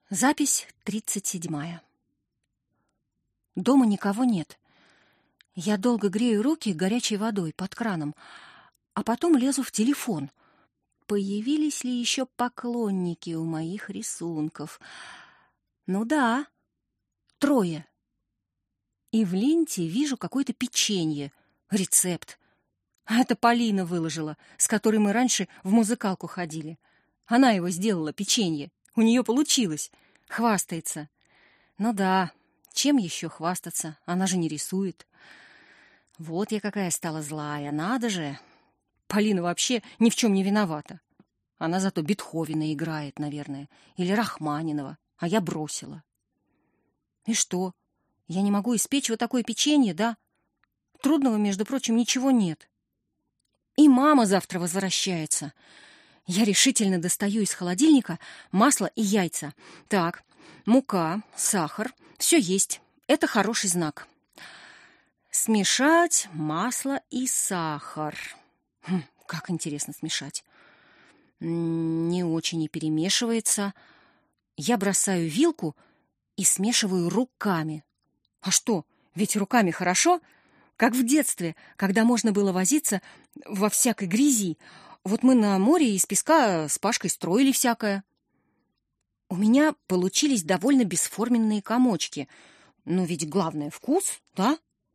Запись 37. Дома никого нет. Я долго грею руки горячей водой под краном, а потом лезу в телефон. Появились ли еще поклонники у моих рисунков? Ну да, 3. И в ленте вижу какое-то печенье, рецепт. А это Полина выложила, с которой мы раньше в музыкалку ходили. Она его сделала, печенье. У нее получилось. Хвастается. Ну да, чем еще хвастаться? Она же не рисует. Вот я какая стала злая, надо же. Полина вообще ни в чем не виновата. Она зато Бетховена играет, наверное, или Рахманинова, а я бросила. И что? Я не могу испечь вот такое печенье, да? Трудного, между прочим, ничего нет. И мама завтра возвращается. Я решительно достаю из холодильника масло и яйца. Так, мука, сахар, все есть. Это хороший знак. Смешать масло и сахар. Как интересно смешать. Не очень и перемешивается. Я бросаю вилку и смешиваю руками. А что, ведь руками хорошо? Как в детстве, когда можно было возиться во всякой грязи. Вот мы на море из песка с Пашкой строили всякое. У меня получились довольно бесформенные комочки. Но ведь главное — вкус, да?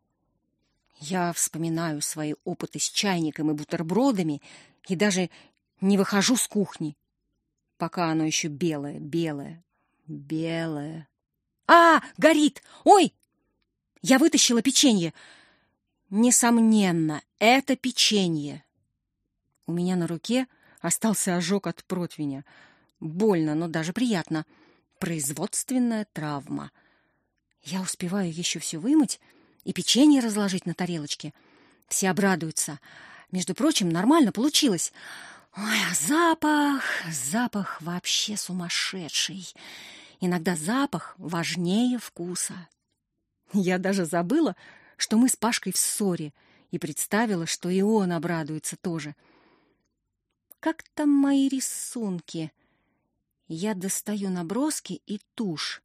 Я вспоминаю свои опыты с чайником и бутербродами и даже не выхожу с кухни, пока оно еще белое, белое, белое. А, горит! Ой! Я вытащила печенье. Несомненно, это печенье. У меня на руке остался ожог от противня. Больно, но даже приятно. Производственная травма. Я успеваю еще все вымыть и печенье разложить на тарелочке. Все обрадуются. Между прочим, нормально получилось. Ой, а запах вообще сумасшедший. Иногда запах важнее вкуса. Я даже забыла, что мы с Пашкой в ссоре, и представила, что и он обрадуется тоже. Как там мои рисунки? Я достаю наброски и тушь.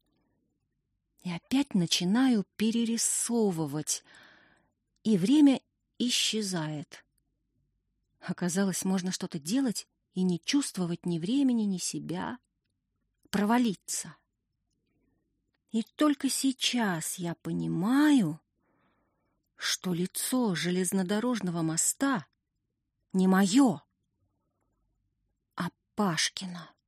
И опять начинаю перерисовывать. И время исчезает. Оказалось, можно что-то делать и не чувствовать ни времени, ни себя. Провалиться. И только сейчас я понимаю, что лицо железнодорожного моста не мое, а Пашкино.